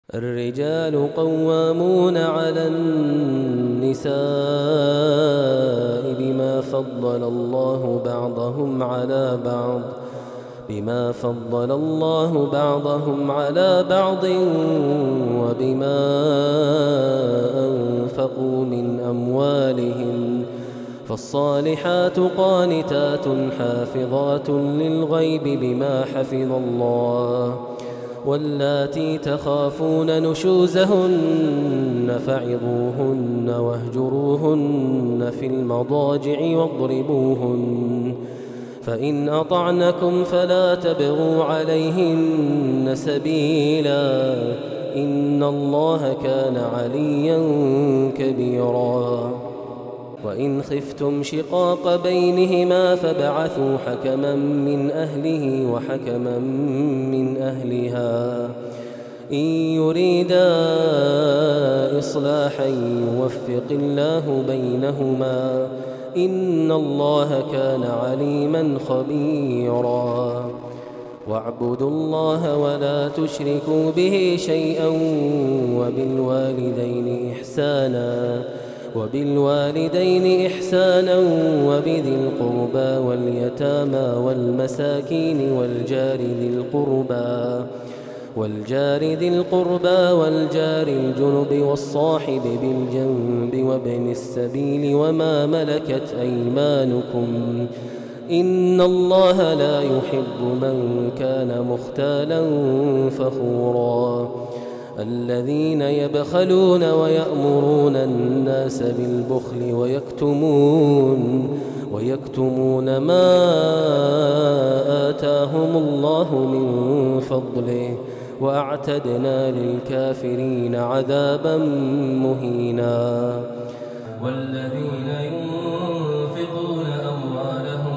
الرجال قوامون على النساء بما فضل الله بعضهم على بعض وبما أنفقوا من أموالهم. فالصالحات قانتات حافظات للغيب بما حفظ الله. واللاتي تخافون نشوزهن فعظوهن واهجروهن في المضاجع واضربوهن. فإن أطعنكم فلا تبغوا عليهن سبيلا إن الله كان عليا كبيرا. وإن خفتم شقاق بينهما فابعثوا حكما من أهله وحكما من أهلها إن يريدا إصلاحا يوفق الله بينهما إن الله كان عليما خبيرا. واعبدوا الله ولا تشركوا به شيئا وبالوالدين إحسانا وبذي القربى واليتامى والمساكين والجار ذي القربى والجار الجنب والصاحب بالجنب وابن السبيل وما ملكت أيمانكم إن الله لا يحب من كان مختالا فخورا. الذين يبخلون ويأمرون الناس بالبخل ويكتمون ما آتاهم الله من فضله وأعتدنا للكافرين عذابا مهينا. والذين ينفقون أموالهم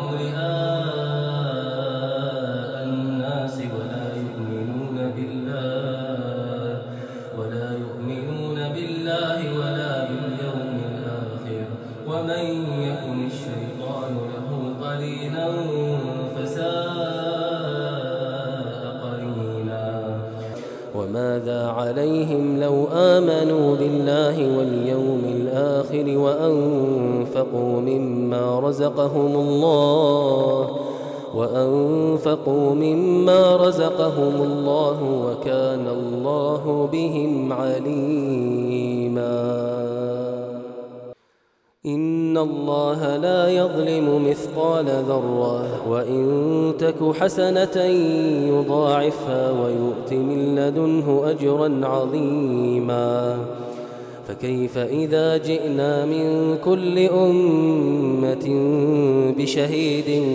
رئاء الناس ولا يؤمنون بالله ولا باليوم الآخر ومن يكن الشيطان له قرينا فساء قرينا. وماذا عليهم لو آمنوا بالله واليوم الآخر وأنفقوا مما رزقهم الله وكان الله بهم عليما. إن الله لا يظلم مثقال ذرة وإن تك حسنة يضاعفها ويؤت من لدنه أجرا عظيما. فكيف إذا جئنا من كل أمة بشهيد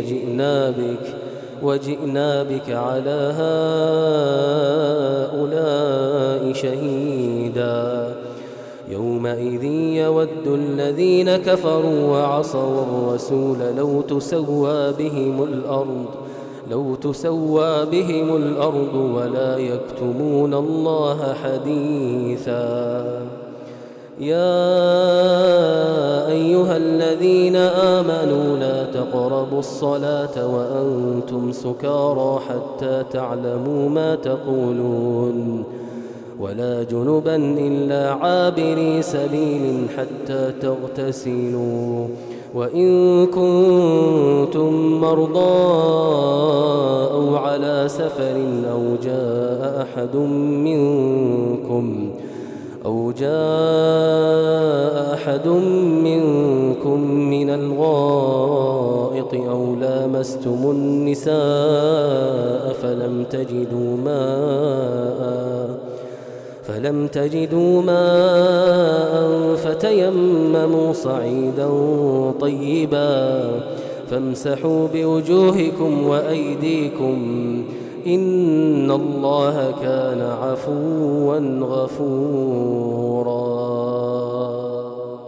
وجئنا بك على هؤلاء شهيدا. يومئذ يود الذين كفروا وعصوا الرسول لو تسوى بهم الأرض ولا يكتمون الله حديثا. يا أيها الذين آمنوا لا تقربوا الصلاة وأنتم سكارى حتى تعلموا ما تقولون ولا جنبا إلا عابري سبيل حتى تغتسلوا وإن كنتم مرضى أو على سفر أو جاء أحد منكم من الغائط أو لامستم النساء فلم تجدوا ماء فتيمموا صعيدا طيبا فامسحوا بوجوهكم وأيديكم إن الله كان عفوا غفورا.